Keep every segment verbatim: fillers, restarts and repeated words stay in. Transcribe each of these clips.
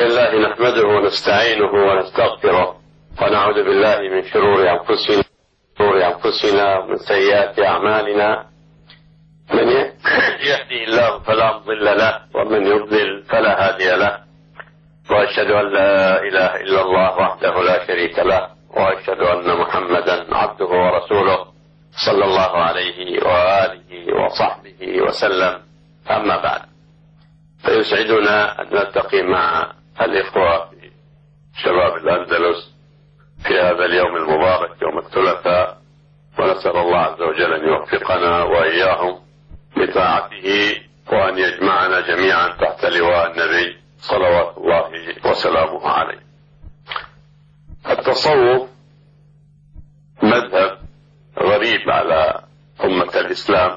الله نحمده ونستعينه ونستغفره ونعوذ بالله من شرور أنفسنا شرور أنفسنا ومن سيئات أعمالنا. من يهدي الله فلا مضل له ومن يضلل فلا هادي له، وأشهد أن لا إله إلا الله وحده لا شريك له، وأشهد أن محمدا عبده ورسوله صلى الله عليه وآله وصحبه وسلم. أما بعد، فيسعدنا أن نلتقي مع الإخوة في شباب الأندلس في هذا اليوم المبارك يوم الثلاثاء، ونسأل الله عز وجل أن يوفقنا وإياهم لطاعته وأن يجمعنا جميعا تحت لواء النبي صلوات الله وسلامه عليه. التصوف مذهب غريب على أمة الإسلام،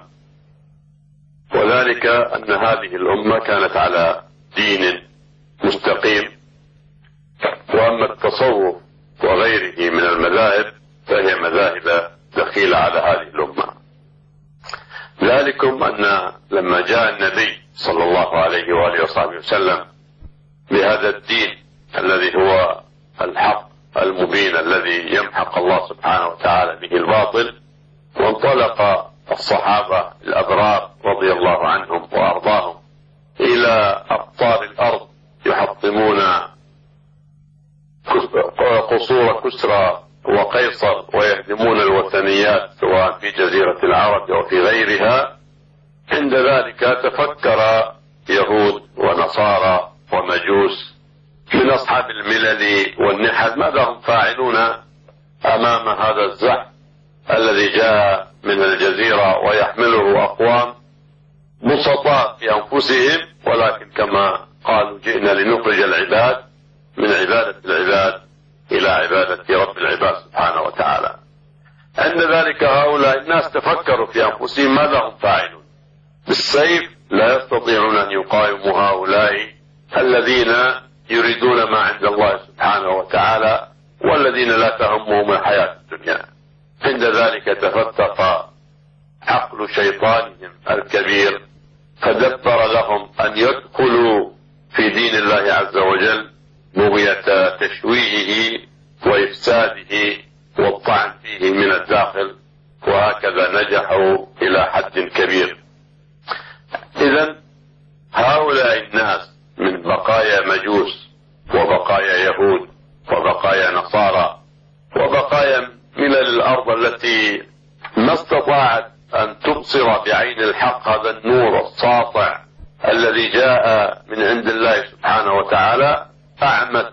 وذلك أن هذه الأمة كانت على دين مستقيم، وأما التصوف وغيره من المذاهب فهي مذاهب دخيلة على هذه الأمة. ذلكم أن لما جاء النبي صلى الله عليه وآله وصحبه وسلم بهذا الدين الذي هو الحق المبين الذي يمحق الله سبحانه وتعالى به الباطل، وانطلق الصحابة الأبرار رضي الله عنهم وأرضاهم إلى أقطار الأرض يحطمون قصور كسرى وقيصر ويهدمون الوثنيات سواء في جزيرة العرب أو في غيرها. عند ذلك تفكر يهود ونصارى ومجوس من أصحاب الملل والنحل ماذا هم فاعلون أمام هذا الزحف الذي جاء من الجزيرة ويحمله أقوام بسطاء في أنفسهم، ولكن كما قالوا جئنا لنخرج العباد من عبادة العباد إلى عبادة رب العباد سبحانه وتعالى. عند ذلك هؤلاء الناس تفكروا في أنفسهم ماذا هم فاعلون. بالسيف لا يستطيعون أن يقاوموا هؤلاء الذين يريدون ما عند الله سبحانه وتعالى والذين لا تهمهم الحياة الدنيا. عند ذلك تفتق عقل شيطانهم الكبير فدبر لهم أن يدخلوا في دين الله عز وجل بغية تشويهه وإفساده والطعن فيه من الداخل، وهكذا نجحوا إلى حد كبير. إذن هؤلاء الناس من بقايا مجوس وبقايا يهود وبقايا نصارى وبقايا ملل الأرض التي ما استطاعت أن تبصر بعين الحق هذا النور الساطع الذي جاء من عند الله سبحانه وتعالى، أعمت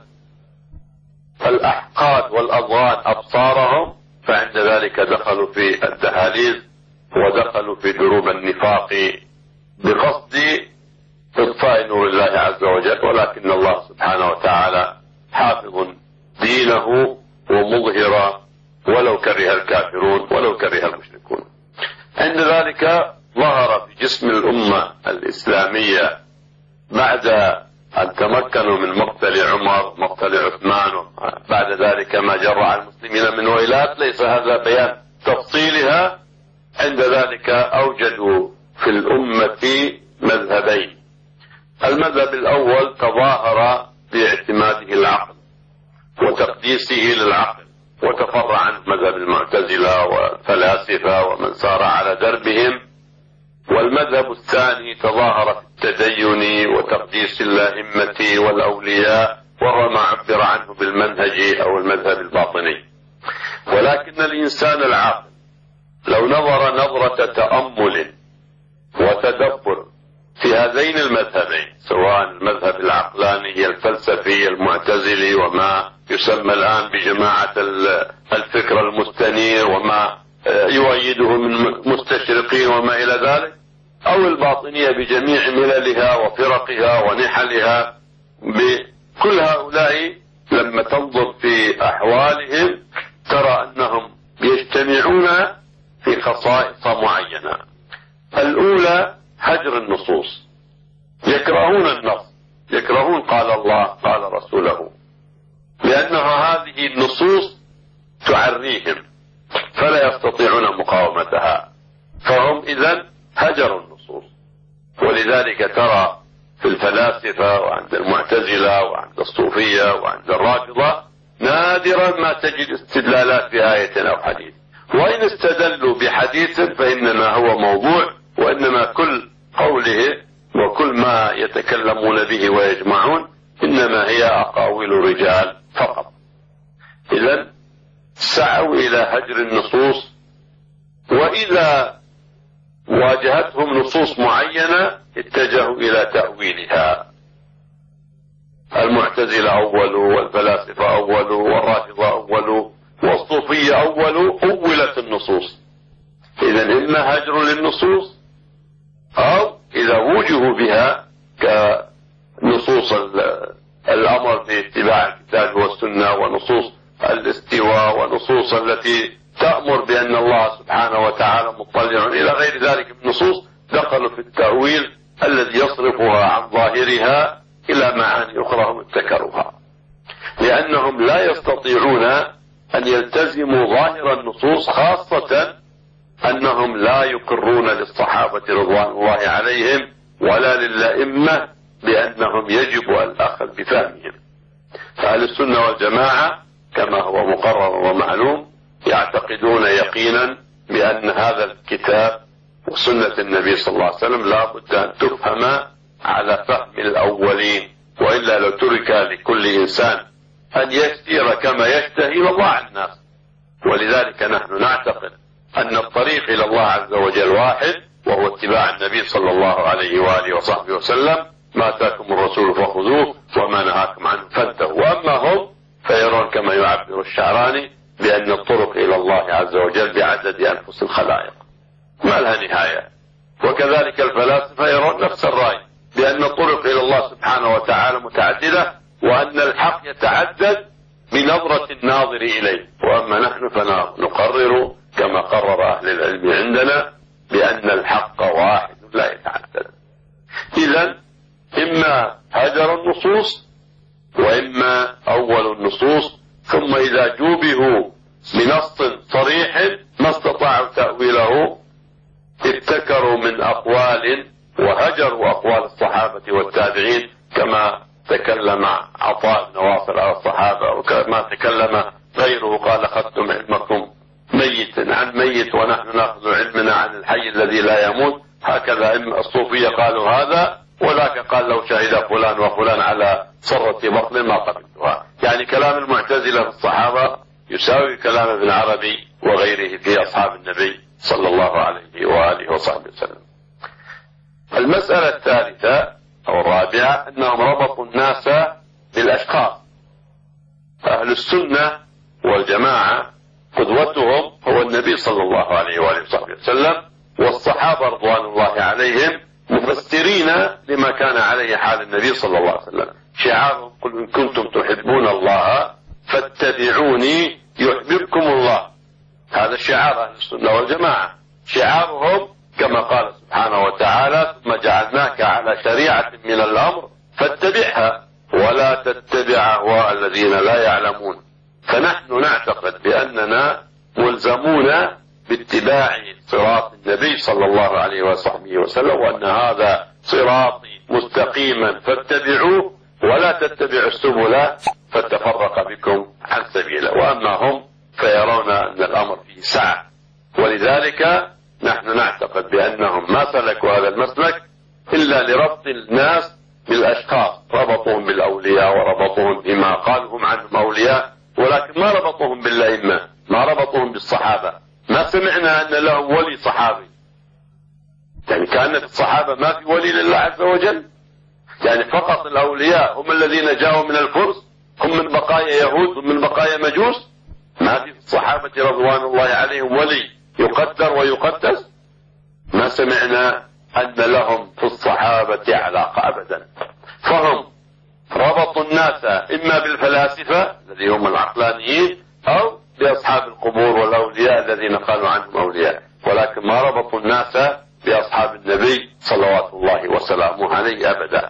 الأحقاد والأضغان أبصارهم، فعند ذلك دخلوا في الدهاليز ودخلوا في دروب النفاق بقصد إطفاء نور الله عز وجل، ولكن الله سبحانه وتعالى حافظ دينه ومظهر ولو كره الكافرون ولو كره المشركون. عند ذلك ظهر في جسم الأمة الإسلامية بعد أن تمكنوا من مقتل عمر مقتل عثمان بعد ذلك ما جرى المسلمين من ويلات، ليس هذا بيان تفصيلها. عند ذلك أوجدوا في الأمة مذهبين. المذهب الأول تظاهر باعتماده العقل وتقديسه للعقل وتفرع عنه مذهب المعتزلة والفلاسفة ومن سار على دربهم. والمذهب الثاني تظاهر في التدين وتقديس الأئمة والأولياء، وهو ما عبر عنه بالمنهج أو المذهب الباطني. ولكن الإنسان العاقل لو نظر نظرة تأمل وتدبر في هذين المذهبين، سواء المذهب العقلاني الفلسفي المعتزلي وما يسمى الآن بجماعة الفكر المستنير وما يؤيده من مستشرقين وما إلى ذلك، أو الباطنية بجميع مللها وفرقها ونحلها، بكل هؤلاء لما تنظر في أحوالهم ترى أنهم يجتمعون في خصائص معينة. الأولى هجر النصوص، يكرهون النص، يكرهون قال الله قال رسوله، لأنها هذه النصوص تعريهم فلا يستطيعون مقاومتها، فهم إذن هجروا النصوص. ولذلك ترى في الفلاسفة وعند المعتزلة وعند الصوفية وعند الرافضة نادرا ما تجد استدلالات بآية أو حديث، وإن استدلوا بحديث فإنما هو موضوع، وإنما كل قوله وكل ما يتكلمون به ويجمعون إنما هي أقاويل رجال فقط. إذن سعوا إلى هجر النصوص، وإذا واجهتهم نصوص معينة اتجهوا إلى تأويلها. المعتزلة أولوا، والفلاسفة أولوا، والرافضة أولوا، والصوفية أولوا، أولت النصوص. إذن إما هجر للنصوص، أو إذا وجهوا بها كنصوص الأمر باتباع الكتاب والسنة، ونصوص الاستواء، ونصوص التي تأمر بأن الله سبحانه وتعالى مطلع إلى غير ذلك من النصوص، دخلوا في التأويل الذي يصرفها عن ظاهرها إلى معاني أخرى هم ابتكروها، لأنهم لا يستطيعون أن يلتزموا ظاهر النصوص، خاصة أنهم لا يقرون للصحابة رضوان الله عليهم ولا للأئمة بأنهم يجب الأخذ بفهمهم. فأهل السنة والجماعة كما هو مقرر ومعلوم يعتقدون يقينا بأن هذا الكتاب وسنة النبي صلى الله عليه وسلم لا بد أن تفهم على فهم الأولين، وإلا لو ترك لكل إنسان أن يسير كما يشتهي لضاع الناس. ولذلك نحن نعتقد أن الطريق إلى الله عز وجل واحد، وهو اتباع النبي صلى الله عليه وآله وصحبه وسلم. ما أتاكم الرسول فخذوه وما نهاكم عنه فانتهوا. وأما هم فيرون كما يعبر الشعراني بأن الطرق إلى الله عز وجل بعدد أنفس الخلائق ما لها نهاية. وكذلك الفلاسفة يرون نفس الرأي بأن الطرق إلى الله سبحانه وتعالى متعددة، وأن الحق يتعدد بنظرة الناظر إليه. وأما نحن فنقرر كما قرر أهل العلم عندنا بأن الحق واحد لا يتعدد. إذن إما هجر النصوص، وإما أول النصوص، ثم إذا جوبهوا بنص صريح ما استطاعوا تأويله ابتكروا من أقوال وهجروا أقوال الصحابة والتابعين، كما تكلم عطاء بن واصل على الصحابة، وكما تكلم غيره قال أخذتم علمكم ميت عن ميت ونحن نأخذ علمنا عن الحي الذي لا يموت. هكذا الصوفية قالوا هذا، وذاك قال لو شهد فلان وفلان على صرة بطن ما قبلتها. يعني كلام المعتزلة في الصحابة يساوي كلام ابن عربي وغيره في أصحاب النبي صلى الله عليه وآله وصحبه وسلم. المسألة الثالثة أو الرابعة أنهم ربطوا الناس بالأشخاص. أهل السنة والجماعة قدوتهم هو النبي صلى الله عليه وآله وصحبه وسلم، والصحابة رضوان الله عليهم مفسرين لما كان عليه حال النبي صلى الله عليه وسلم. شعارهم قل إن كنتم تحبون الله فاتبعوني يحببكم الله. هذا شعار أهل السنة والجماعة. شعارهم كما قال سبحانه وتعالى ثم جعلناك على شريعة من الأمر فاتبعها ولا تتبع أهواء الذين لا يعلمون. فنحن نعتقد بأننا ملزمون باتباع صراط النبي صلى الله عليه وصحبه وسلم، وأن هذا صراطي مستقيما فاتبعوه ولا تتبعوا السبل فتفرق بكم عن سبيله. وأما هم فيرون أن الأمر فيه سعة، ولذلك نحن نعتقد بأنهم ما سلكوا هذا المسلك إلا لربط الناس بالأشخاص. ربطوهم بالأولياء وربطوهم بما قالهم عنهم أولياء، ولكن ما ربطوهم بالأئمة، ما ربطوهم بالصحابة. ما سمعنا أن له ولي صحابي، يعني كأن في الصحابة ما في ولي لله عز وجل، يعني فقط الأولياء هم الذين جاءوا من الفرس، هم من بقايا يهود ومن بقايا مجوس. ما في الصحابة رضوان الله عليهم ولي يقدر ويقدس. ما سمعنا أن لهم في الصحابة علاقة أبدا. فهم ربطوا الناس إما بالفلاسفة الذين هم العقلانيين أو بأصحاب القبور والأولياء الذين قالوا عنهم أولياء، ولكن ما ربطوا الناس بأصحاب النبي صلوات الله وسلامه عليه أبدا.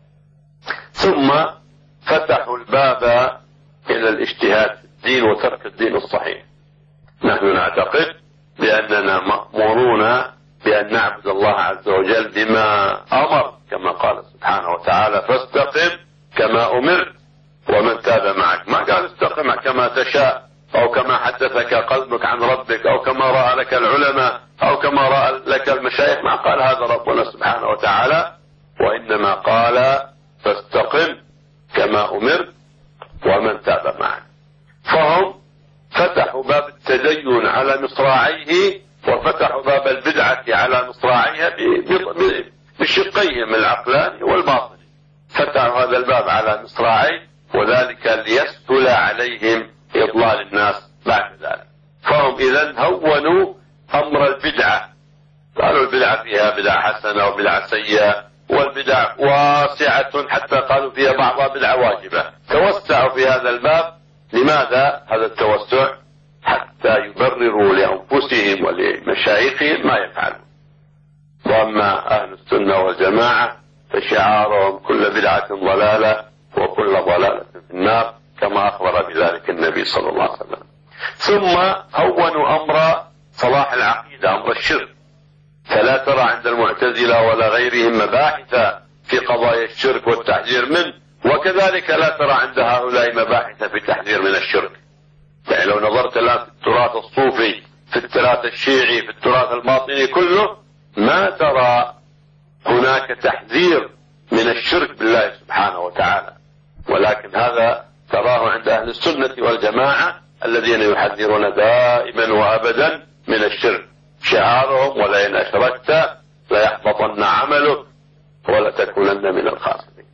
ثم فتحوا الباب إلى الاجتهاد في الدين وترك الدين الصحيح. نحن نعتقد بأننا مأمورون بأن نعبد الله عز وجل بما أمر كما قال سبحانه وتعالى فاستقم كما أمرت ومن تاب معك. ما قال استقم كما تشاء أو كما حدثك قلبك عن ربك أو كما رأى لك العلماء أو كما رأى لك المشايخ. ما قال هذا ربنا سبحانه وتعالى، وإنما قال فاستقم كما أمرت ومن تاب معك. فهم فتحوا باب التدين على مصراعيه وفتحوا باب البدعة على مصراعيها بشقيهم العقلاني والباطني. فتحوا هذا الباب على مصراعيه وذلك ليسهل عليهم إضلال الناس بعد ذلك. فهم إذن هونوا أمر البدعة، قالوا البدعة فيها بدعة حسنة وبدعة سيئة، والبدع واسعة حتى قالوا فيها بعضها بدعة واجبة. توسعوا في هذا الباب. لماذا هذا التوسع؟ حتى يبرروا لأنفسهم ولمشايخهم ما يفعلون. وأما أهل السنة والجماعة فشعارهم كل بدعة ضلالة وكل ضلالة في النار كما أخبر بذلك النبي صلى الله عليه وسلم. ثم هونوا أمر صلاح العقيدة، أمر الشرك. فلا ترى عند المعتزلة ولا غيرهم مباحث في قضايا الشرك والتحذير منه، وكذلك لا ترى عند هؤلاء مباحث في التحذير من الشرك. يعني لو نظرت الآن في التراث الصوفي، في التراث الشيعي، في التراث الباطني كله، ما ترى هناك تحذير من الشرك بالله سبحانه وتعالى، ولكن هذا تراه عند أهل السنة والجماعة الذين يحذرون دائما وأبدا من الشرك. شعارهم ولئن أشركت ليحبطن عملك ولتكونن من الخاسرين.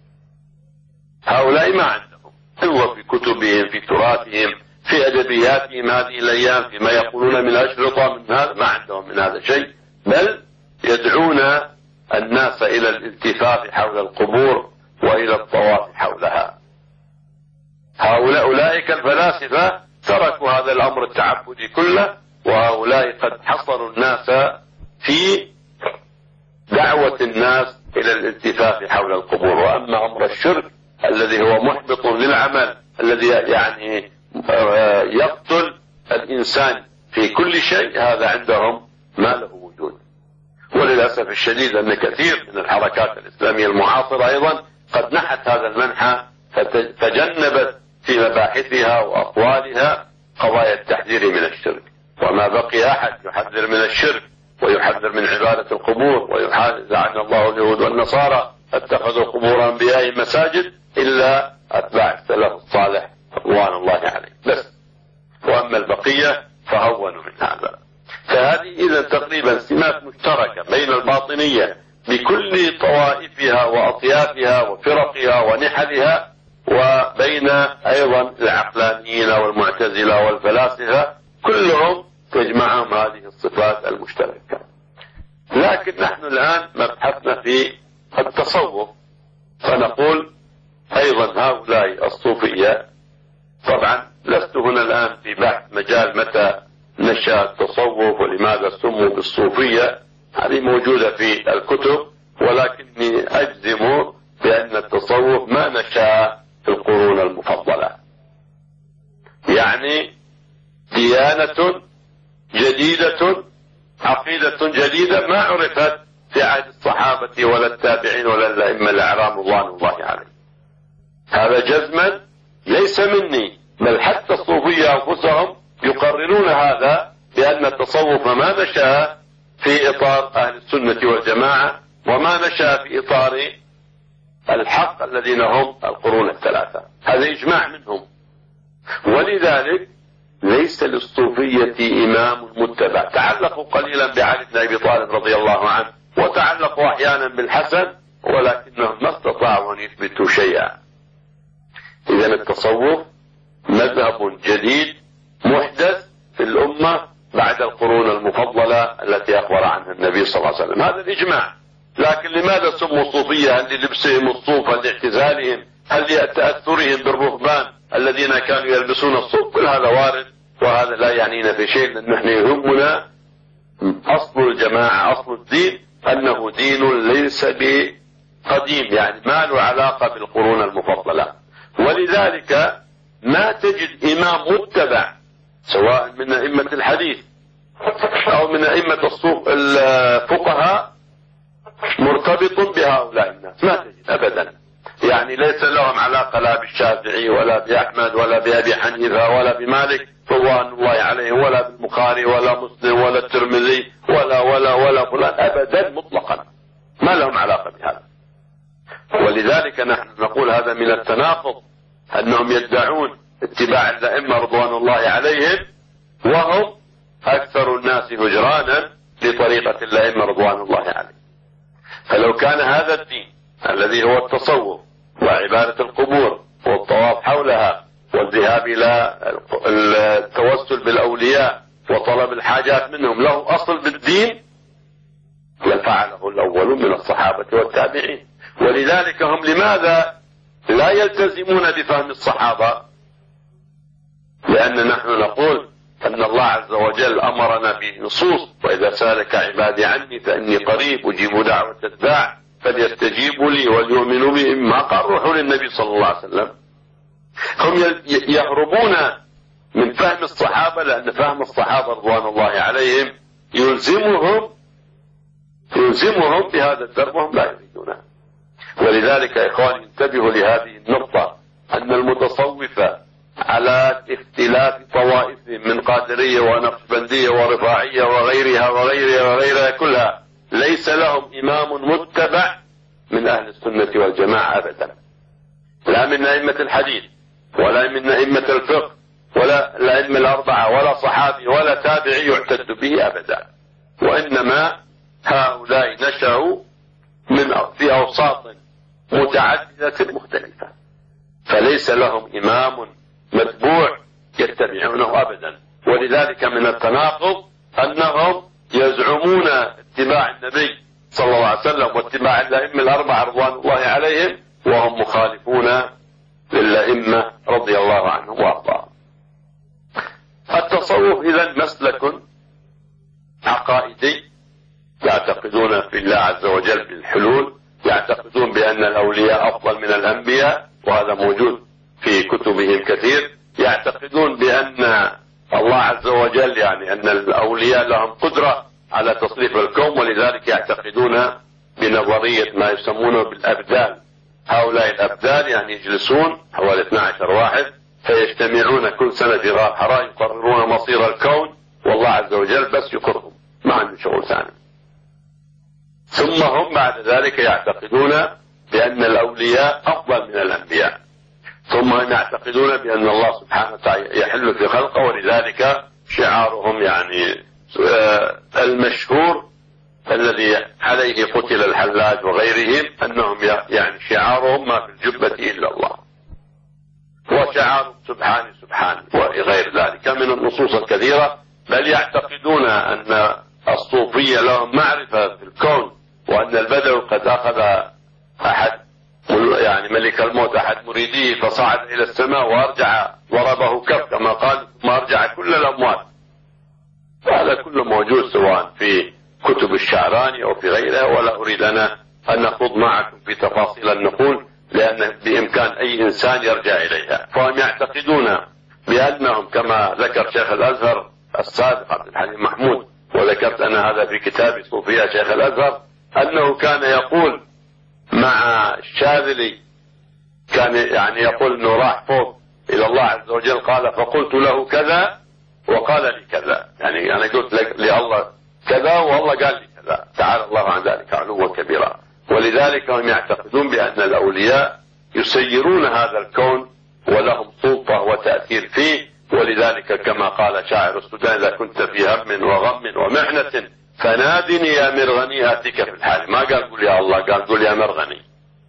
هؤلاء ما عندهم، هو في كتبهم، في تراثهم، في أدبياتهم هذه الأيام، فيما يقولون من أشرطة من هذا، ما عندهم من هذا شيء، بل يدعون الناس إلى الالتفاف حول القبور وإلى الطواف حولها. هؤلاء أولئك الفلاسفة تركوا هذا الأمر التعبدي كله، وهؤلاء قد حصروا الناس في دعوة الناس إلى الالتفاف حول القبور. وأما أمر الشرك الذي هو محبط للعمل، الذي يعني يقتل الإنسان في كل شيء، هذا عندهم ما له وجود. وللأسف الشديد أن كثير من الحركات الإسلامية المعاصرة أيضا قد نحت هذا المنحى فتجنبت في مباحثها وأقوالها قضايا التحذير من الشرك. وما بقي أحد يحذر من الشرك ويحذر من عبادة القبور ويحذر عن الله اليهود والنصارى اتخذوا قبور أنبيائهم مساجد إلا أتباع السلف الصالح رضوان الله عليه بس. وأما البقية فهونوا من هذا. فهذه إذا تقريبا سمات مشتركة بين الباطنية بكل طوائفها وأطيافها وفرقها ونحلها، وبين أيضا العقلانيين والمعتزلة والفلاسفة، كلهم تجمعهم هذه الصفات المشتركة. لكن نحن الآن مبحثنا في التصوف، فنقول أيضا هؤلاء الصوفية. طبعا لست هنا الآن في بحث مجال متى نشأ التصوف ولماذا سموا بالصوفية، هذه موجودة في الكتب، ولكني أجزم بأن التصوف ما نشأ في القرون المفضلة، يعني ديانة جديدة، عقيدة جديدة ما عرفت في عهد الصحابة ولا التابعين ولا الأئمة الأعلام رضوان الله عليهم. هذا جزما ليس مني، بل حتى الصوفية أنفسهم يقررون هذا، بأن التصوف ما نشأ في إطار أهل السنة والجماعة، وما نشأ في إطار الحق الذين هم القرون الثلاثة. هذا إجماع منهم. ولذلك ليس للصوفية إمام متبع. تعلقوا قليلا بعلي بن أبي طالب رضي الله عنه، وتعلقوا أحيانا بالحسن، ولكنهم ما استطاعوا أن يثبتوا شيئا. إذن التصوف مذهب جديد محدث في الأمة بعد القرون المفضلة التي أخبر عنها النبي صلى الله عليه وسلم. هذا الإجماع. لكن لماذا سموا صوفية؟ هل للبسهم الصوف؟ هل لاعتزالهم؟ هل لتأثرهم بالرهبان الذين كانوا يلبسون الصوف؟ كل هذا وارد، وهذا لا يعنينا في شيء، لأن نحن يهمنا أصل الجماعة، أصل الدين أنه دين ليس بقديم، يعني ما له علاقة بالقرون المفضلة. ولذلك ما تجد إمام متبع سواء من أئمة الحديث أو من أئمة الصوف الفقهاء مرتبط بهؤلاء الناس، ما تجد أبدا. يعني ليس لهم علاقة لا بالشافعي ولا بأحمد ولا بأبي حنيفة ولا بمالك رضوان الله عليه ولا بالبخاري ولا مسلم ولا الترمذي ولا ولا ولا فلان أبدا مطلقا، ما لهم علاقة بهذا. ولذلك نحن نقول هذا من التناقض، أنهم يدعون اتباع الأئمة رضوان الله عليهم وهم أكثر الناس هجرانا لطريقة الأئمة رضوان الله عليهم. فلو كان هذا الدين الذي هو التصوف وعبادة القبور والطواف حولها والذهاب إلى التوسل بالأولياء وطلب الحاجات منهم له أصل بالدين لفعله الأول من الصحابة والتابعين. ولذلك هم لماذا لا يلتزمون بفهم الصحابة؟ لأن نحن نقول أن الله عز وجل أمرنا بنصوص: وإذا سألك عبادي عني فإني قريب أجيب دعوة الداع فليستجيبوا لي وليؤمنوا بي. ما قال روحوا للنبي صلى الله عليه وسلم. هم يهربون من فهم الصحابة، لأن فهم الصحابة رضوان الله عليهم يلزمهم يلزمهم بهذا الدرب وهم لا يريدونه. ولذلك يا إخواني انتبهوا لهذه النقطة، أن المتصوفة على اختلاف طوائفهم من قادرية ونقشبندية ورفاعية وغيرها وغيرها وغيرها كلها ليس لهم إمام متبع من أهل السنة والجماعة أبدا، لا من أئمة الحديث ولا من أئمة الفقه ولا الأئمة الأربعة ولا صحابي ولا تابعي يعتد به أبدا. وإنما هؤلاء نشأوا من في أوساط متعددة مختلفة، فليس لهم إمام متبوع يتبعونه أبدا. ولذلك من التناقض أنهم يزعمون اتباع النبي صلى الله عليه وسلم واتباع الأئمة الأربعة رضوان الله عليهم وهم مخالفون للأئمة رضي الله عنهم وأرضاهم. التصوف إذن مسلك عقائدي، يعتقدون في الله عز وجل بالحلول، يعتقدون بأن الأولياء أفضل من الأنبياء وهذا موجود في كتبهم كثير، يعتقدون بأن الله عز وجل يعني أن الأولياء لهم قدرة على تصريف الكون، ولذلك يعتقدون بنظرية ما يسمونه بالأبدال. هؤلاء الأبدال يعني يجلسون حوالي اثني عشر واحد فيجتمعون كل سنة في غار حراء يقررون مصير الكون والله عز وجل بس يقرهم، ما عنده شغل ثاني. ثم هم بعد ذلك يعتقدون بأن الأولياء أفضل من الأنبياء، ثم هم يعتقدون بأن الله سبحانه وتعالى يحل في خلقه، ولذلك شعارهم يعني المشهور الذي عليه قتل الحلاج وغيرهم أنهم يعني شعارهم ما في الجبة إلا الله، وشعار سبحانه سبحانه وغير ذلك من النصوص الكثيرة. بل يعتقدون أن الصوفية لهم معرفة في الكون، وأن البدو قد أخذ أحد يعني ملك الموت أحد مريديه فصعد إلى السماء وأرجع ضربه كف كما قال ثم أرجع كل الأموات. هذا كله موجود سواء في كتب الشعراني أو في غيرها، ولا أريد أنا أن نخوض معكم في تفاصيل النقول لأن بإمكان أي إنسان يرجع إليها. فهم يعتقدون بأنهم كما ذكر شيخ الأزهر السابق عبد الحليم محمود، وذكرت أنا هذا في كتاب صوفية شيخ الأزهر، أنه كان يقول مع الشاذلي، كان يعني يقول أنه راح فوق إلى الله عز وجل قال فقلت له كذا وقال لي كذا، يعني أنا قلت لله كذا والله قال لي كذا، تعالى الله عن ذلك علوا كبيرا. ولذلك هم يعتقدون بأن الأولياء يسيرون هذا الكون ولهم سلطة وتأثير فيه. ولذلك كما قال شاعر السودان إذا كنت في هم وغم ومحنة فنادني يا مرغني آتيك في الحال، ما قال قل يا الله، قال قل يا مرغني.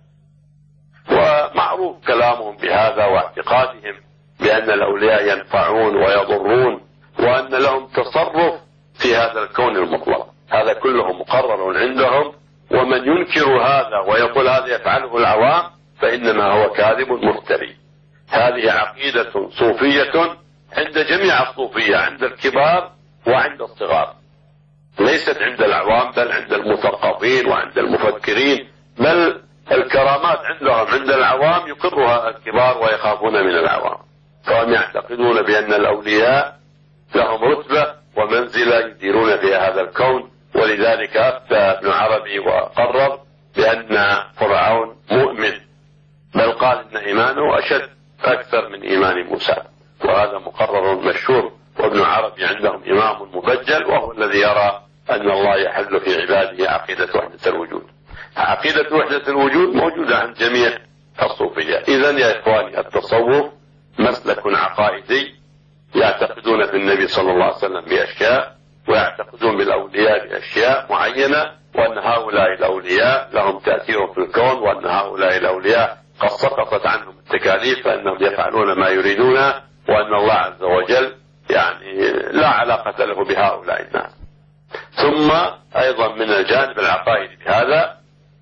ومعروف كلامهم بهذا واعتقادهم بأن الأولياء ينفعون ويضرون وأن لهم تصرف في هذا الكون المطلق، هذا كله مقرر عندهم. ومن ينكر هذا ويقول هذا يفعله العوام فإنما هو كاذب مفتري. هذه عقيدة صوفية عند جميع الصوفية، عند الكبار وعند الصغار، ليست عند العوام بل عند المثقفين وعند المفكرين، بل الكرامات عندهم عند العوام يقرها الكبار ويخافون من العوام. فهم يعتقدون بأن الأولياء لهم رتبة ومنزلة يديرون فيها هذا الكون. ولذلك أفتى ابن عربي وقرر بأن فرعون مؤمن، بل قال إن إيمانه أشد أكثر من إيمان موسى، وهذا مقرر مشهور. وابن عربي عندهم إمام مبجل، وهو الذي يرى أن الله يحل في عباده عقيدة وحدة الوجود. عقيدة وحدة الوجود موجودة عند جميع الصوفية. إذن يا إخواني، التصوف مسلك عقائدي، يعتقدون في النبي صلى الله عليه وسلم بأشياء، ويعتقدون بالأولياء بأشياء معينة، وأن هؤلاء الأولياء لهم تأثير في الكون، وأن هؤلاء الأولياء قد سقطت عنهم التكاليف فإنهم يفعلون ما يريدون، وأن الله عز وجل يعني لا علاقة له بهؤلاء الناس. ثم أيضا من الجانب العقائدي بهذا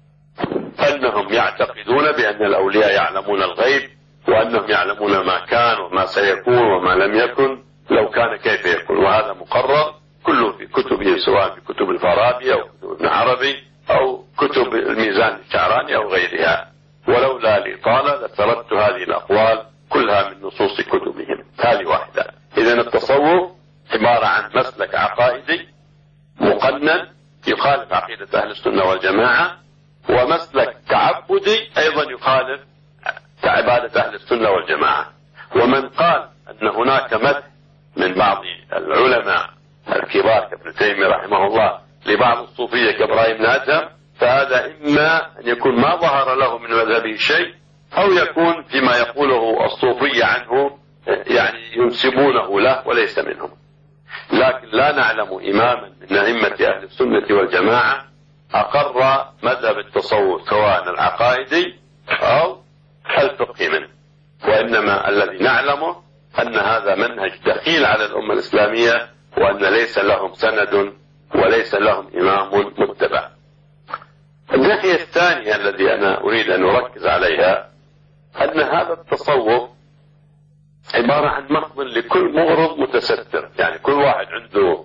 أنهم يعتقدون بأن الأولياء يعلمون الغيب، وأنهم يعلمون ما كان وما سيكون وما لم يكن، لو كان كيف يكون. وهذا مقرر كله في كتبه، سواء في كتب الفارابي أو كتب ابن عربي أو كتب الميزان الشعراني أو غيرها. ولولا الإطالة لسردت هذه الأقوال كلها من نصوص كتبهم. هذه واحدة. إذن التصوف عبارة عن مسلك عقائدي مقنن يخالف عقيدة أهل السنة والجماعة، ومسلك تعبدي أيضا يخالف عبادة أهل السنة والجماعة. ومن قال أن هناك مدح من بعض العلماء الكبار كابن تيمية رحمه الله لبعض الصوفية كإبراهيم نادم، فهذا إما أن يكون ما ظهر له من مذهبه شيء، أو يكون فيما يقوله الصوفية عنه يعني ينسبونه له وليس منهم. لكن لا نعلم إماما من أئمة أهل السنة والجماعة أقر مذهب التصوف سواء العقائدي أو الفقهي منه، وإنما الذي نعلمه أن هذا منهج دخيل على الأمة الإسلامية، وأن ليس لهم سند وليس لهم إمام متبع. الناحية الثانية الذي أنا أريد أن أركز عليها أن هذا التصوف عبارة عن مخزن لكل مغرض متستر. يعني كل واحد عنده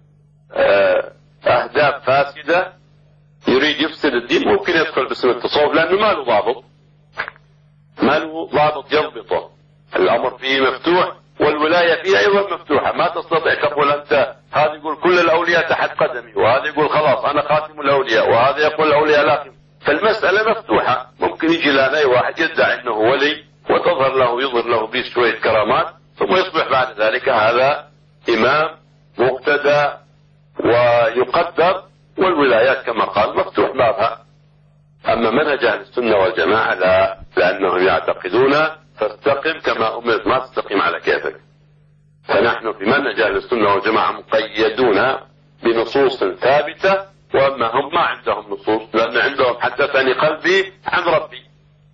أهداف فاسدة يريد يفسد الدين ممكن يدخل باسم التصوف، لأنه ما له ضابط، ما له ضابط يضبطه. الأمر فيه مفتوح، والولاية فيه أيضا مفتوحة. ما تستطيع تقول أنت هذا يقول كل الأولياء تحت قدمي، وهذا يقول خلاص أنا خاتم الأولياء، وهذا يقول الأولياء لا قيمة. فالمسألة مفتوحة. ممكن يجي لنا أي واحد يدعي أنه ولي وتظهر له يظهر له به شوية كرامات، ثم يصبح بعد ذلك هذا إمام مقتدى ويقدر، والولايات كما قال مفتوح بابها. أما منهج أهل السنة والجماعة لا، لأنهم يعتقدون فاستقم كما أمرت، ما تستقيم على كيفك. فنحن في منهج أهل السنة والجماعة مقيدون بنصوص ثابتة، وأما هم ما عندهم نصوص، لأن عندهم حدثني قلبي عن ربي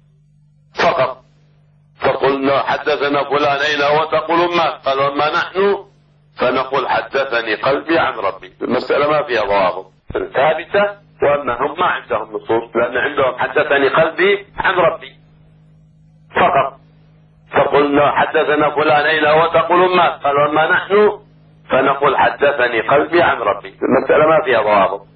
فقط. فقلنا حدثنا فلان أين وتقولون ما قال، وما نحن فنقول حدثني قلبي عن ربي. المسألة ما فيها ضوابط ثابتة، وأما هم ما عندهم نصوص، لأن عندهم حدثني قلبي عن ربي فقط. فقلنا حدثنا فلان أين وتقولون ما قال، وما نحن فنقول حدثني قلبي عن ربي. المسألة ما فيها ضوابط.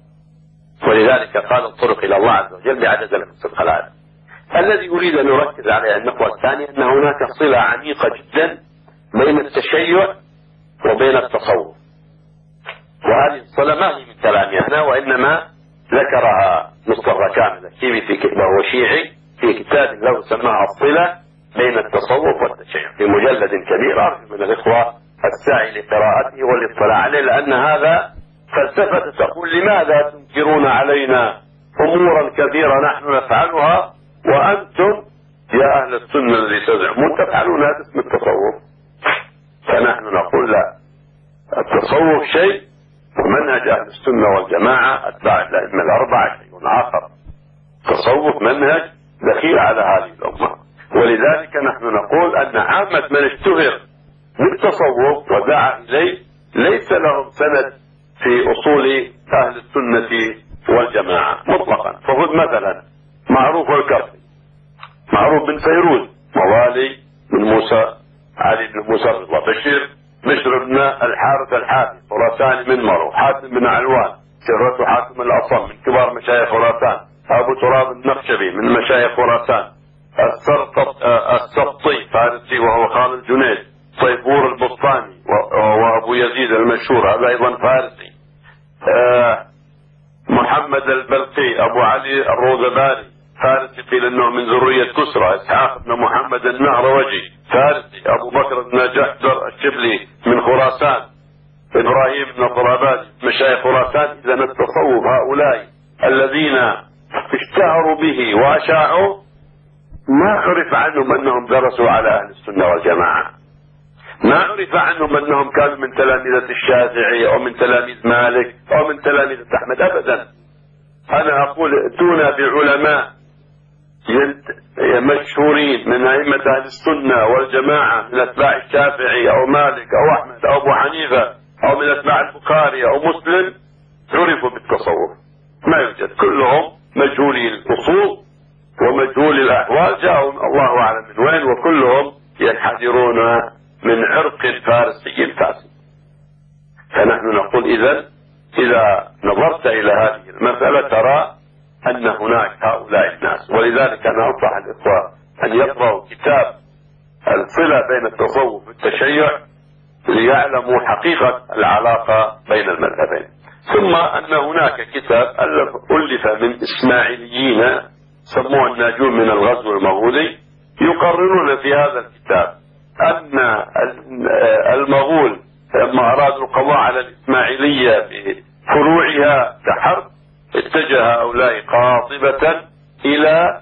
ولذلك قال الطرق إلى الله عز وجل بعدد الفسق العالم. الذي أريد أن أركز عليه النقطة الثانية أن هناك صلة عميقة جدا بين التشيع وبين التصوف، وهذه الصلة ما هي من كلامي أنا، وإنما ذكرها مصطفى كامل الكيبي في كتابه، وهو شيعي، في كتاب له سماها الصلة بين التصوف والتشيع في مجلد كبير. أرجو من الإخوة السعي لقراءته والاطلاع عليه، لأن هذا فلسفة تقول لماذا تنكرون علينا أمورا كثيرة نحن نفعلها وأنتم يا أهل السنة الذي تزعمون تفعلونها باسم التصوف. فنحن نقول لا، التصوف شيء، ومنهج أهل السنة والجماعة أتباع الأئمة الأربعة شيء آخر. التصوف منهج دخيل على هذه الأمة، ولذلك نحن نقول أن عامة من اشتهر بالتصوف ودعا إليه ليس لهم سند في أصول أهل السنة والجماعة مطلقا. فخذ مثلا معروف الكرخي، معروف بن فيروز، موالي من موسى علي بن موسى رضا، بشير بشر بن الحارث الحافي خراساني من مرو، حاتم بن علوان سرة حاتم الأصم من كبار مشايخ خراسان، أبو تراب النخشبي من مشايخ خراسان، السبطي فارسي وهو خالد جنيد، صيفور البسطاني وأبو أبو يزيد المشهور هذا أيضا فارسي. آه محمد البلقي أبو علي الروذباري فارسي، قيل أنه من ذرية كسرى. إسحاق بن محمد النهروجي فارسي. أبو بكر بن جحدر الشبلي من خراسان. إبراهيم بن طرابادي مشايخ خراسان. إذا التصوف هؤلاء الذين اشتهروا به وأشاعوا ما عرف عنهم أنهم درسوا على أهل السنة والجماعة، ما عرف عنهم أنهم كانوا من تلاميذ الشافعي أو من تلاميذ مالك أو من تلاميذ أحمد أبدا. أنا أقول ائتونا بعلماء مشهورين من أئمة أهل السنة والجماعة من أتباع الشافعي أو مالك أو أحمد أو أبو حنيفة أو من أتباع البخاري أو مسلم عرفوا بالتصوف، ما يوجد. كلهم مجهولي الأصول ومجهول الأحوال، جاءهم الله أعلم من وين، وكلهم ينحدرون من عرق فارسي فاسد. فنحن نقول إذا إذا نظرت إلى هذه المسألة ترى أن هناك هؤلاء الناس. ولذلك أنا أنصح الإخوة أن يقرأوا كتاب الصلة بين التصوف والتشيع ليعلموا حقيقة العلاقة بين المذهبين. ثم أن هناك كتاب ألف من إسماعيليين سموه الناجون من الغزو المغولي، يقررون في هذا الكتاب أن المغول لما أرادوا القضاء على الإسماعيلية بفروعها كحرب اتجه هؤلاء قاطبة إلى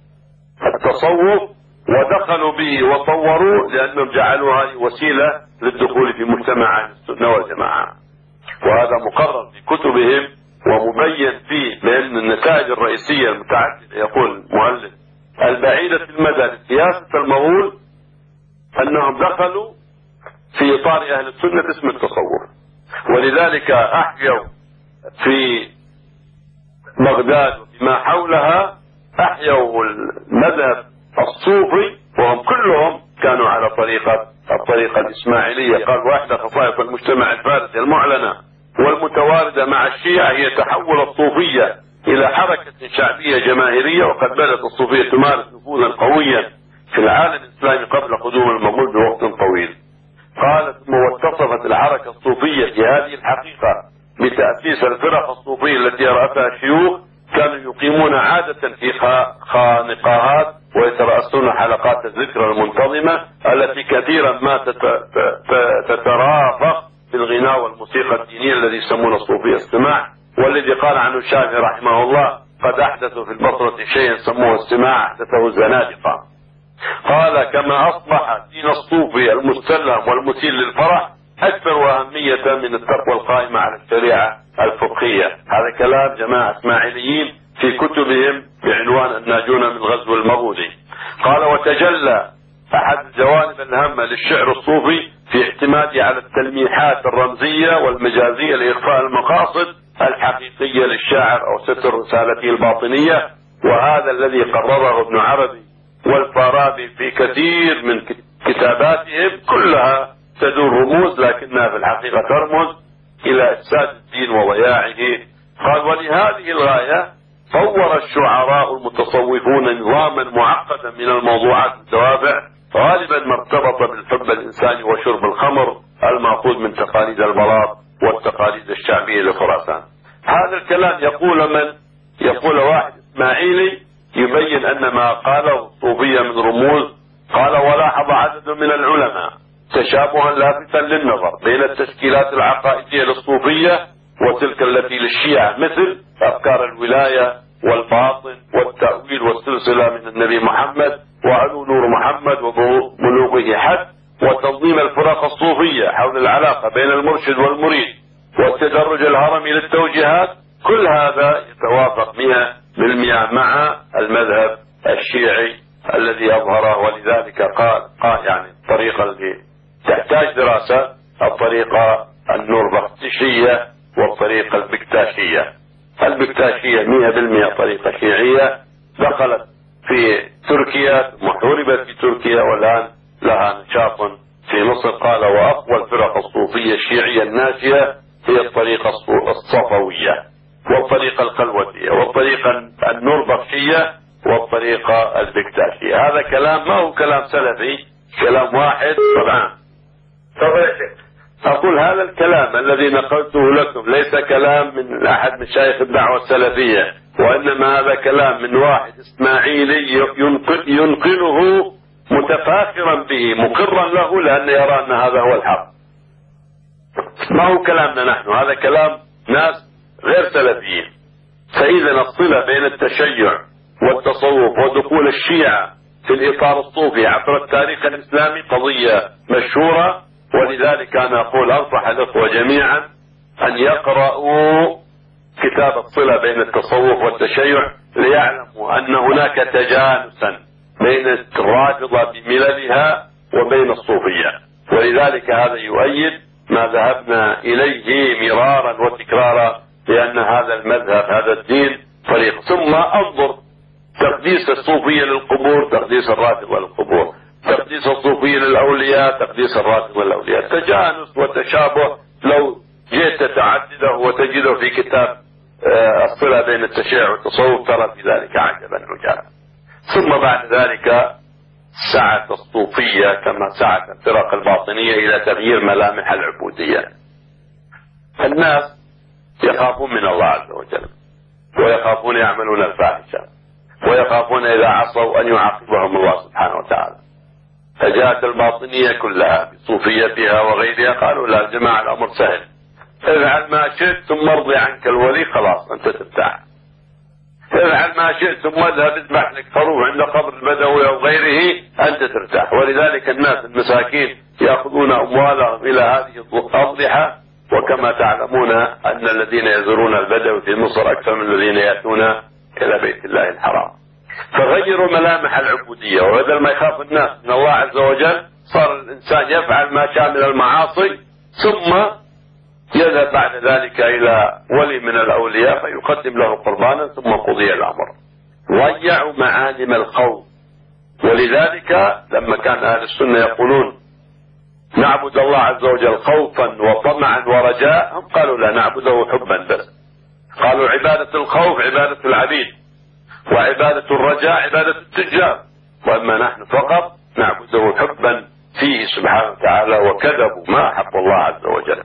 التصوف ودخلوا به وطوروا، لأنهم جعلوا هذه وسيلة للدخول في مجتمع السنة والجماعة. وهذا مقرر في كتبهم ومبين فيه، لأن النتائج الرئيسية المتعددة يقول المؤلف البعيدة المدى لسياسة المغول أنهم دخلوا في إطار أهل السنة اسم التصوف. ولذلك أحيوا في بغداد وما حولها أحيوا المذهب الصوفي، وهم كلهم كانوا على طريقة الطريقة الإسماعيلية. قال واحدة خصائص المجتمع الفارسي المعلنة والمتواردة مع الشيعة هي تحول الصوفية إلى حركة شعبية جماهيرية، وقد بدأت الصوفية تمارس نفوذا قويا في العالم الإسلامي قبل قدوم المغول بوقت طويل. قالت واتصفت الحركة الصوفية في هذه الحقيقة بتأسيس الفرق الصوفية التي رأسها الشيوخ كانوا يقيمون عادة في خانقاهات ويترأسون حلقات الذكر المنتظمة التي كثيرا ما تترافق بالغناء والموسيقى الدينية الذي يسمونه الصوفية السماع، والذي قال عنه الشافعي رحمه الله قد أحدثوا في البصرة شيئا سموه السماع أحدثه الزنادقة. قال كما أصبح دين الصوفي المستلهم والمثير للفرح أكثر أهمية من التقوى القائمة على الشريعة الفقهية. هذا كلام جماعة إسماعيليين في كتبهم بعنوان الناجون من الغزو المغولي. قال وتجلى أحد الجوانب الهامة للشعر الصوفي في اعتماده على التلميحات الرمزية والمجازية لإخفاء المقاصد الحقيقية للشاعر أو ستر رسالته الباطنية، وهذا الذي قرره ابن عربي والفارابي في كثير من كتاباتهم، كلها تدور رموز لكنها في الحقيقة ترمز إلى إفساد الدين وضياعه. قال ولهذه الغاية طور الشعراء المتصوفون نظاما معقدا من الموضوعات والدوافع غالبا مرتبطة بالحب الإنساني وشرب الخمر المأخوذ من تقاليد البلاط والتقاليد الشعبية لخراسان. هذا الكلام يقول من؟ يقول واحد إسماعيلي يبين أن ما قاله الصوفية من رموز. قال ولاحظ عدد من العلماء تشابها لافتا للنظر بين التشكيلات العقائدية للصوفية وتلك التي للشيعة، مثل أفكار الولاية والباطن والتأويل والسلسلة من النبي محمد وعلو نور محمد وبلوغه حد، وتنظيم الفرق الصوفية حول العلاقة بين المرشد والمريد والتدرج الهرمي للتوجيهات. كل هذا يتوافق مئة بالمئة مع المذهب الشيعي الذي أظهره. ولذلك قال قال يعني الطريقة التي تحتاج دراسة الطريقة النوربختشية والطريقة البكتاشية. البكتاشية مئة بالمئة طريقة شيعية دخلت في تركيا محوربت في تركيا والآن لها نشاط في مصر. قال وأقوى الفرق الصوفية الشيعية الناشئة هي الطريقة الصفوية والطريقة القلوتية والطريقة النوربختشية والطريقة البكتاشية. هذا كلام ما هو كلام سلفي، كلام واحد طبعا. أقول هذا الكلام الذي نقلته لكم ليس كلام من أحد مشايخ الدعوة السلفية، وإنما هذا كلام من واحد إسماعيلي ينقل ينقله متفاخرا به مقرا له، لأنه يرى أن هذا هو الحق. ما هو كلامنا نحن، هذا كلام ناس غير سلفيين. فإذا الصلة بين التشيع والتصوف ودخول الشيعة في الإطار الصوفي عبر التاريخ الإسلامي قضية مشهورة، ولذلك أنا أقول أنصح الأخوة جميعا أن يقرأوا كتاب الصلة بين التصوف والتشيع ليعلموا أن هناك تجانسا بين الرافضة بمللها وبين الصوفية، ولذلك هذا يؤيد ما ذهبنا إليه مرارا وتكرارا، لأن هذا المذهب هذا الدين طريق. ثم انظر تقديس الصوفية للقبور، تقديس الرافضة للقبور، تقديس الصوفية للأولياء، تقديس الرافضة للأولياء، تجانس وتشابه لو جئت تعدده وتجده في كتاب الصلة بين التشيع والتصوف ترى في ذلك عجبا عجابا. ثم بعد ذلك سعت الصوفية كما سعت الفرق الباطنية إلى تغيير ملامح العبودية. الناس يخافون من الله عز وجل، ويخافون يعملون الفاحشة، ويخافون إذا عصوا أن يعاقبهم الله سبحانه وتعالى. فجاءت الباطنية كلها بصوفيتها وغيرها قالوا لا جماعة الأمر سهل، افعل ما شئت ثم ارضي عنك الولي، خلاص أنت ترتاح. افعل ما شئت ثم اذهب اذبح لك خروف عند قبر البدوي أو غيره أنت ترتاح. ولذلك الناس المساكين يأخذون أموالهم إلى هذه الأضرحة، وكما تعلمون أن الذين يزورون البدوي في مصر أكثر من الذين يأتون إلى بيت الله الحرام. فغيروا ملامح العبودية، وبدل ما يخاف الناس من الله عز وجل صار الإنسان يفعل ما شاء من المعاصي، ثم يذهب بعد ذلك إلى ولي من الأولياء فيقدم له قربانا ثم قضي الأمر. ضيعوا معالم الخوف. ولذلك لما كان أهل السنة يقولون نعبد الله عز وجل خوفا وطمعا ورجاء، هم قالوا لا نعبده حبا بس. قالوا عبادة الخوف عبادة العبيد، وعبادة الرجاء عبادة التجار، وأما نحن فقط نعبده حبا فيه سبحانه وتعالى، وكذبوا ما أحب الله عز وجل.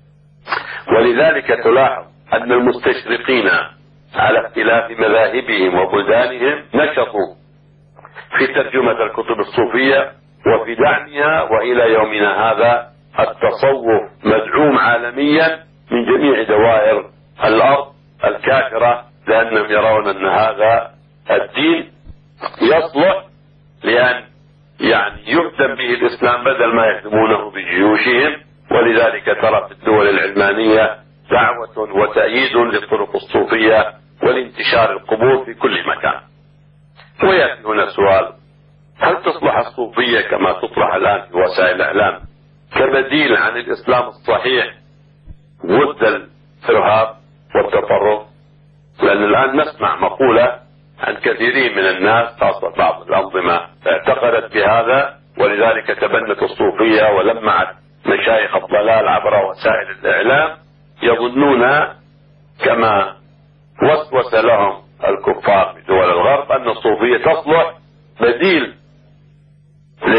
ولذلك تلاحظ أن المستشرقين على اختلاف مذاهبهم وبلدانهم نشطوا في ترجمة الكتب الصوفية وفي دعمها، وإلى يومنا هذا التصوف مدعوم عالميا من جميع دوائر الأرض الكافرة، لأنهم يرون أن هذا الدين يصلح لأن يعني يهتم به الإسلام بدل ما يهتمونه بجيوشهم. ولذلك ترى في الدول العلمانية دعوة وتأييد للطرق الصوفية والانتشار القبور في كل مكان. ويأتي هنا سؤال: هل تصلح الصوفية كما تطرح الآن في وسائل الإعلام كبديل عن الإسلام الصحيح ضد الإرهاب والتطرف؟ لأن الآن نسمع مقولة عن كثيرين من الناس خاصة بعض الأنظمة اعتقدت بهذا، ولذلك تبنت الصوفية ولمعت مشايخ الضلال عبر وسائل الإعلام، يظنون كما وسوس لهم الكفار في دول الغرب أن الصوفية تصلح بديل ل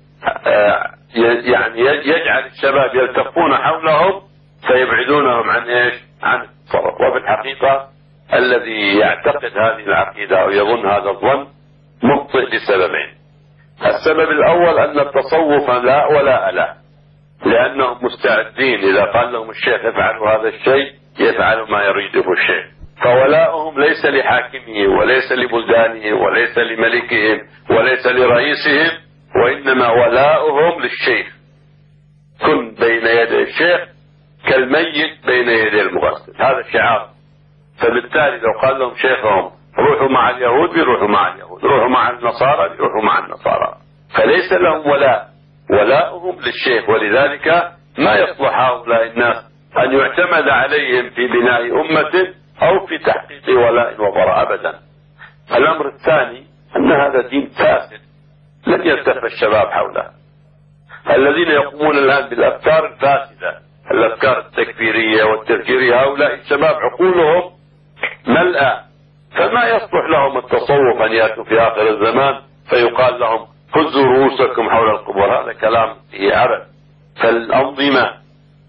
يعني يجعل الشباب يلتفون حولهم فيبعدونهم عن ايش؟ عن التصرف. وفي الحقيقة الذي يعتقد هذه العقيدة أو يظن هذا الظن مخطئ لسببين. السبب الأول أن التصوف لا ولا ألا، لأنهم مستعدين إذا قال لهم الشيخ افعلوا هذا الشيء يفعلوا ما يريده الشيخ. فولاؤهم ليس لحاكمه وليس لبلدانه وليس لملكهم وليس لرئيسهم، وإنما ولاؤهم للشيخ. كن بين يدي الشيخ كالميت بين يدي المغسل، هذا الشعار. فبالتالي لو قال لهم شيخهم روحوا مع اليهود بيروحوا مع اليهود، روحوا مع النصارى بيروحوا مع النصارى، فليس لهم ولاء، ولاؤهم للشيخ. ولذلك ما يصلح هؤلاء الناس أن يعتمد عليهم في بناء أمة أو في تحقيق ولاء وبراء أبدا. الأمر الثاني أن هذا دين فاسد لن يلتف الشباب حوله. الذين يقومون الآن بالأفكار الفاسدة، الأفكار التكفيرية والتفجيرية، هؤلاء الشباب عقولهم ملأى، فما يصلح لهم التصوف أن يأتوا في آخر الزمان فيقال لهم هزوا رؤوسكم حول القبور، هذا كلام فيه عبث. فالأنظمة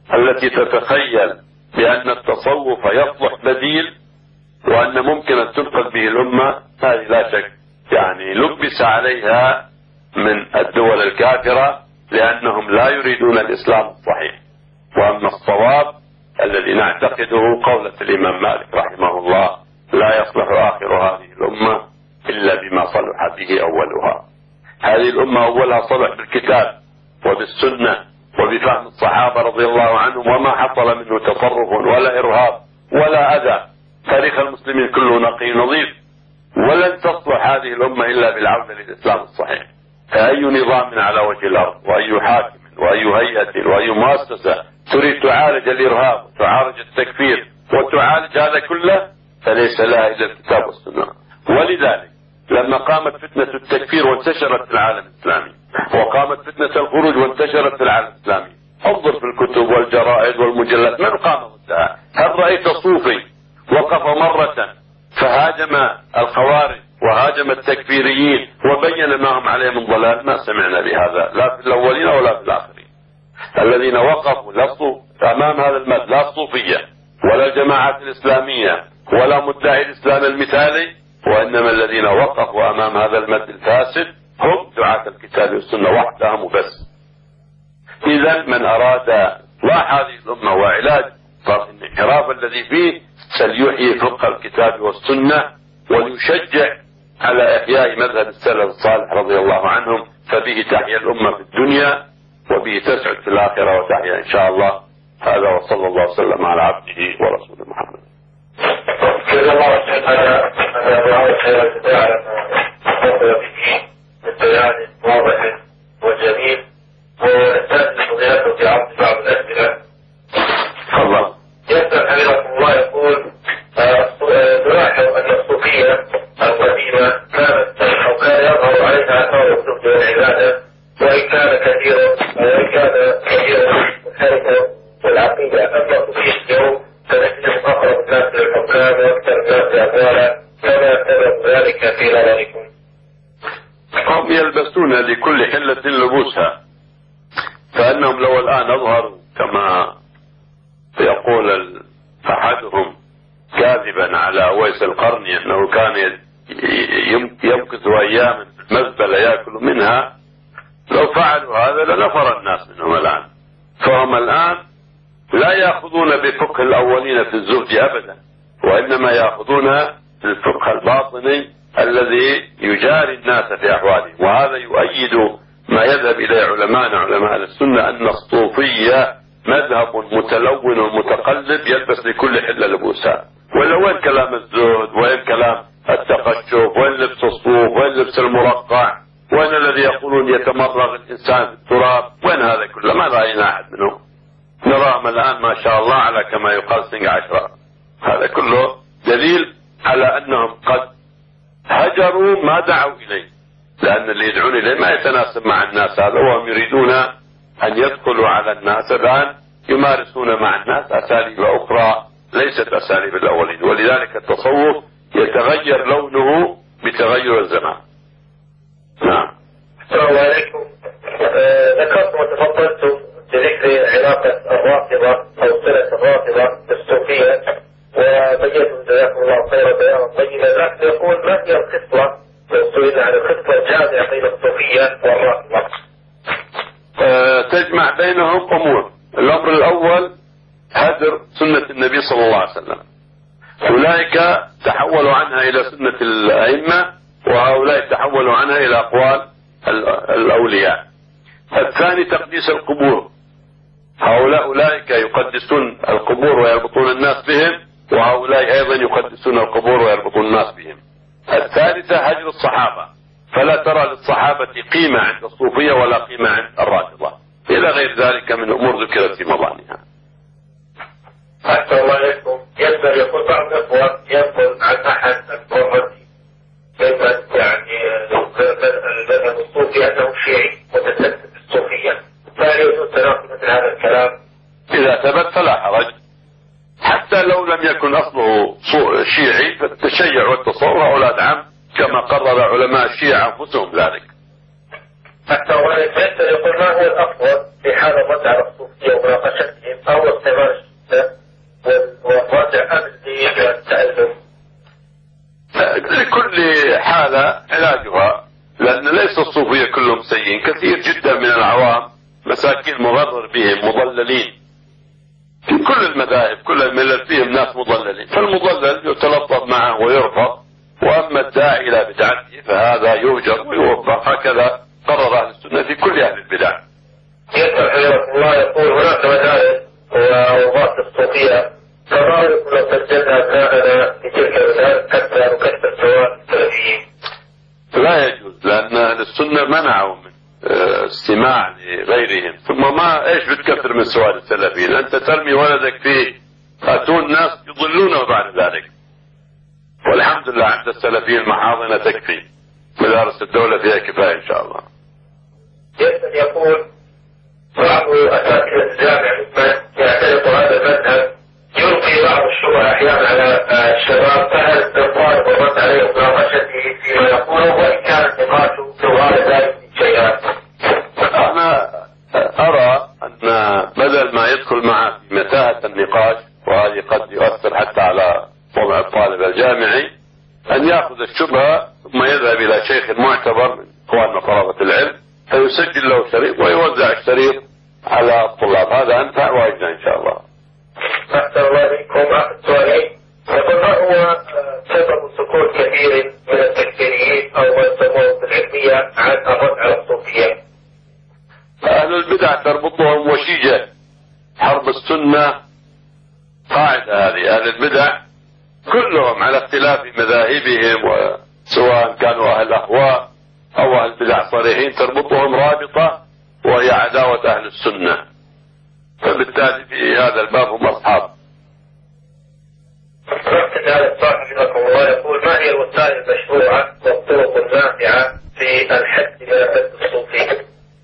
التي تتخيل بأن التصوف يصلح بديل وأن ممكن أن تنقذ به الأمة، هذه لا شك يعني لبس عليها من الدول الكافرة، لأنهم لا يريدون الإسلام الصحيح. وأما الصواب الذي نعتقده قولة الإمام مالك رحمه الله: لا يصلح آخر هذه الأمة إلا بما صلح به أولها. هذه الأمة أولها صلح بالكتاب وبالسنة وبفهم الصحابة رضي الله عنهم، وما حصل منه تصرف ولا إرهاب ولا أذى. تاريخ المسلمين كله نقي نظيف. ولن تصلح هذه الأمة إلا بالعودة للإسلام الصحيح. فأي نظام على وجه الأرض وأي حاكم وأي هيئة وأي مؤسسة تريد تعالج الإرهاب وتعالج التكفير وتعالج هذا كله فليس لها إلا الكتاب والسنة. ولذلك لما قامت فتنة التكفير وانتشرت في العالم الإسلامي، وقامت فتنة الخروج وانتشرت في العالم الإسلامي، انظر في الكتب والجرائد والمجلات من قام ضدها. هل رأيت صوفي وقف مرة فهاجم الخوارج وهاجم التكفيريين وبين ما هم عليه من ضلال؟ ما سمعنا بهذا لا في الأولين ولا في الآخرين. الذين وقفوا لصوا أمام هذا المد لا الصوفية ولا الجماعات الإسلامية ولا مدعي الإسلام المثالي، وإنما الذين وقفوا أمام هذا المد الفاسد هم دعاة الكتاب والسنة وحدهم وبس. إذا من أراد إصلاح هذه الأمة وعلاج الانحراف الذي فيه فليحيي فقه الكتاب والسنة وليشجع على إحياء مذهب السلف الصالح رضي الله عنهم، فبه تحيا الأمة في الدنيا وبه تسعد في الآخرة وتحيا إن شاء الله. هذا وصلى الله وسلم على عبده ورسوله محمد. جزا الله خيرا على دعاء خير الدعاء بالبيان واضح وجميل. ونستأذن فضيلته في عرض بعض الأسئلة. تفضل. يسأل حفظكم الله يقول: نلاحظ أن الصوفية القديمة كانت أو كان يظهر عليها أثار الزهد والعبادة، وإن كان كثيرا وإن كان كثيرا مخالفا والعقيدة. أما الصوفية اليوم فنجدهم أقرب الناس للحكام وأكثر الناس أموالا، كما سبب ذلك في نظركم؟ هم يلبسون لكل حلة لبوسها، فأنهم لو الآن أظهروا كما يقول أحدهم كاذبا على أويس القرني أنه كان يمكث أياما في المزبلة يأكل منها، لو فعلوا هذا لنفر الناس منهم الآن. فهم الآن لا يأخذون بفقه الأولين في الزهد أبدا، وإنما يأخذون الفقه الباطني الذي يجاري الناس في أحوالهم. وهذا يؤيد ما يذهب إليه علماء علماء السنة أن الصوفية مذهب متلون ومتقلب يلبس لكل حلة لبوسها. ولا وين كلام الزهد؟ وين كلام التقشف؟ وين لبس الصوف؟ وين لبس المرقع؟ وين الذي يقولون يتمرغ الإنسان في التراب؟ وين هذا كله؟ ما رأينا أحد منهم. نراهم الآن ما شاء الله على كما يقال سنة عشرة. هذا كله دليل على أنهم قد هجروا ما دعوا إليه، لأن اللي يدعون إليه ما يتناسب مع الناس هذا، وهم يريدون أن يدخلوا على الناس الآن يمارسون مع الناس أساليب أخرى ليست أساليب الأولين. ولذلك التصوف يتغير لونه بتغير الزمان. نعم. السلام عليكم. آه ذكرتم وتفضلتم بذكر علاقة الرافضة أو صلة الرافضة بالصوفية، وبينتم جزاكم الله خيرا بيانا طيبا. لكن يقول: ما هي الخصلة لو سئلنا عن الخصلة الجامعة بين الصوفية والرافضة؟ أه تجمع بينهم أمور. الأمر الأول هدر سنة النبي صلى الله عليه وسلم، أولئك تحولوا عنها إلى سنة الأئمة، وهؤلاء تحولوا عنها إلى أقوال الأولياء. الثاني تقديس القبور، هؤلاء أولئك يقدسون القبور ويربطون الناس بهم، وهؤلاء أيضا يقدسون القبور ويربطون الناس بهم. الثالثة هجر الصحابة، فلا ترى للصحابة قيمة عند الصوفية ولا قيمة عند الرافضة، إلى غير ذلك من أمور ذكرت في مضانها. أحسن الله عليكم. يقدر يقول بعض الإخوة ينقل عن أحد القرآن ممن يعني المذهب الصوفي أنه شيعي متسلسل بالصوفية، فهل يجوز تناقض مثل هذا الكلام؟ إذا ثبت فلا حرج، حتى لو لم يكن أصله شيعي، فالتشيع والتصوف أولاد عم كما قرر علماء الشيعة أنفسهم ذلك. حتى وإن يقول: ما هو الأفضل في حال الرد على الصوفية ومناقشتهم، أو مساكين مغرر بهم مضللين في كل المذاهب كل الملل فيهم ناس مضللين، فالمضلل يتلطف معه ويرفض، وأما الداعي إلى بدعته فهذا يوجر ويوفق. هكذا قرر أهل السنة في كل أهل البدع. يسأل حفظه الله يقول هناك مذاهب وأوقات الصوفية كما يقول لو سجلنا كاننا في تلك المذاهب حتى نكثر سواء السلفيين. لا يجوز، لأن أهل السنة منعوا من استماع لغيرهم. ثم ما ايش بتكثر من سؤال السلفيين؟ انت ترمي ولدك فيه اتون ناس يضلونه بعد ذلك. والحمد لله عند السلفيين محاضنة تكفي، مدارس الدولة فيها كفاية ان شاء الله. يسأل يقول بعض اساتذة الجامعة ممن يعترض هذا المذهب يلقي بعض الشبهة احيانا على الشباب، فهل الطالب والرد عليه ومناقشته فيما يقوله وان كان النقاش سوال ذلك شيئا؟ أنا أرى أن بدل ما يدخل معه في متاهة النقاش، وهذه قد يؤثر حتى على وضع الطالب الجامعي، أن يأخذ الشبهة ثم يذهب إلى شيخ معتبر من إخواننا طلبة العلم فيسجل له شريط ويوزع الشريط على الطلاب. هذا أنفع وأجزى إن شاء الله. أحسن الله إليكم. أخذ سؤالين، يقول ما هو سبب سكوت كثير من التكفيريين أو من يسمون بالعلمية عن الرد على الصوفية؟ أهل البدع تربطهم وشيجة حرب السنة، قاعدة هذه. أهل البدع كلهم على اختلاف مذاهبهم، وسواء كانوا أهل أهواء أو أهل بدع صريحين تربطهم رابطة وهي عداوة أهل السنة، فبالتالي في هذا الباب هم أصحاب. هذا الصاحب لكم الله يقول ما هي الوسائل المشروعة والطرق النافعة في الحد من الحد الصوفي؟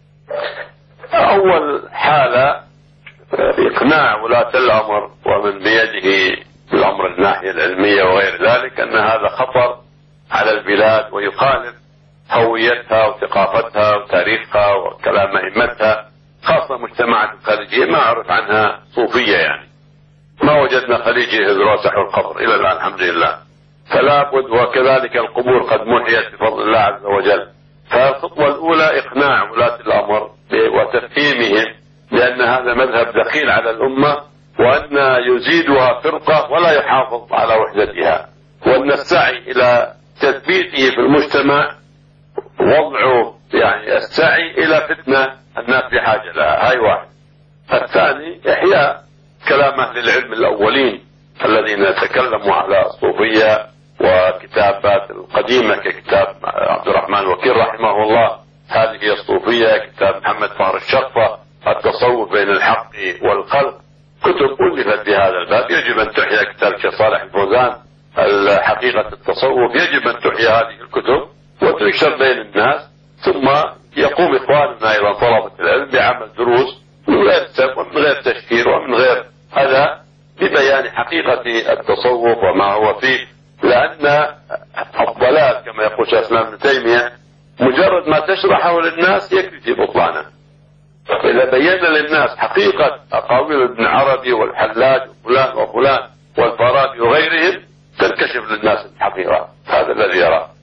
أول حالة إقناع ولاة الأمر ومن بيده الأمر الناحية العلمية وغير ذلك أن هذا خطر على البلاد ويخالف هويتها وثقافتها وتاريخها وكلام أئمتها، خاصة مجتمعات الخليجية ما أعرف عنها صوفية، يعني ما وجدنا خليجي يروسحوا القبر إلى الآن الحمد لله. فلا بد، وكذلك القبور قد محيت بفضل الله عز وجل. فالخطوة الأولى إقناع ولاة الأمر وتفهيمهم بأن هذا مذهب دخيل على الأمة، وأن يزيدها فرقة ولا يحافظ على وحدتها، وأن السعي إلى تثبيته في المجتمع وضعه يعني السعي إلى فتنة الناس بحاجة لها. هاي واحد. الثاني إحياء كلام أهل العلم الأولين الذين تكلموا على الصوفية وكتابات القديمة ككتاب عبد الرحمن وكيل رحمه الله هذه هي الصوفية، كتاب محمد فهر الشقفة التصوف بين الحق والخلق، كتب ألفت بهذا الباب. يجب أن تحيا كتاب شيخ صالح الفوزان حقيقة التصوف، يجب أن تحيا هذه الكتب وتنشر بين الناس. ثم يقوم إخواننا أيضا طلبة العلم بعمل دروس من غير سب ومن غير تشهير ومن غير هذا ببيان حقيقة التصوف وما هو فيه، لأن الضلال كما يقول شيخ الإسلام ابن تيمية مجرد ما تشرحه للناس يكفي في بطلانه. إذا بينا للناس حقيقة أقاويل ابن عربي والحلاج وفلان وفلان والفارابي وغيرهم تنكشف للناس الحقيقة. هذا الذي يراه.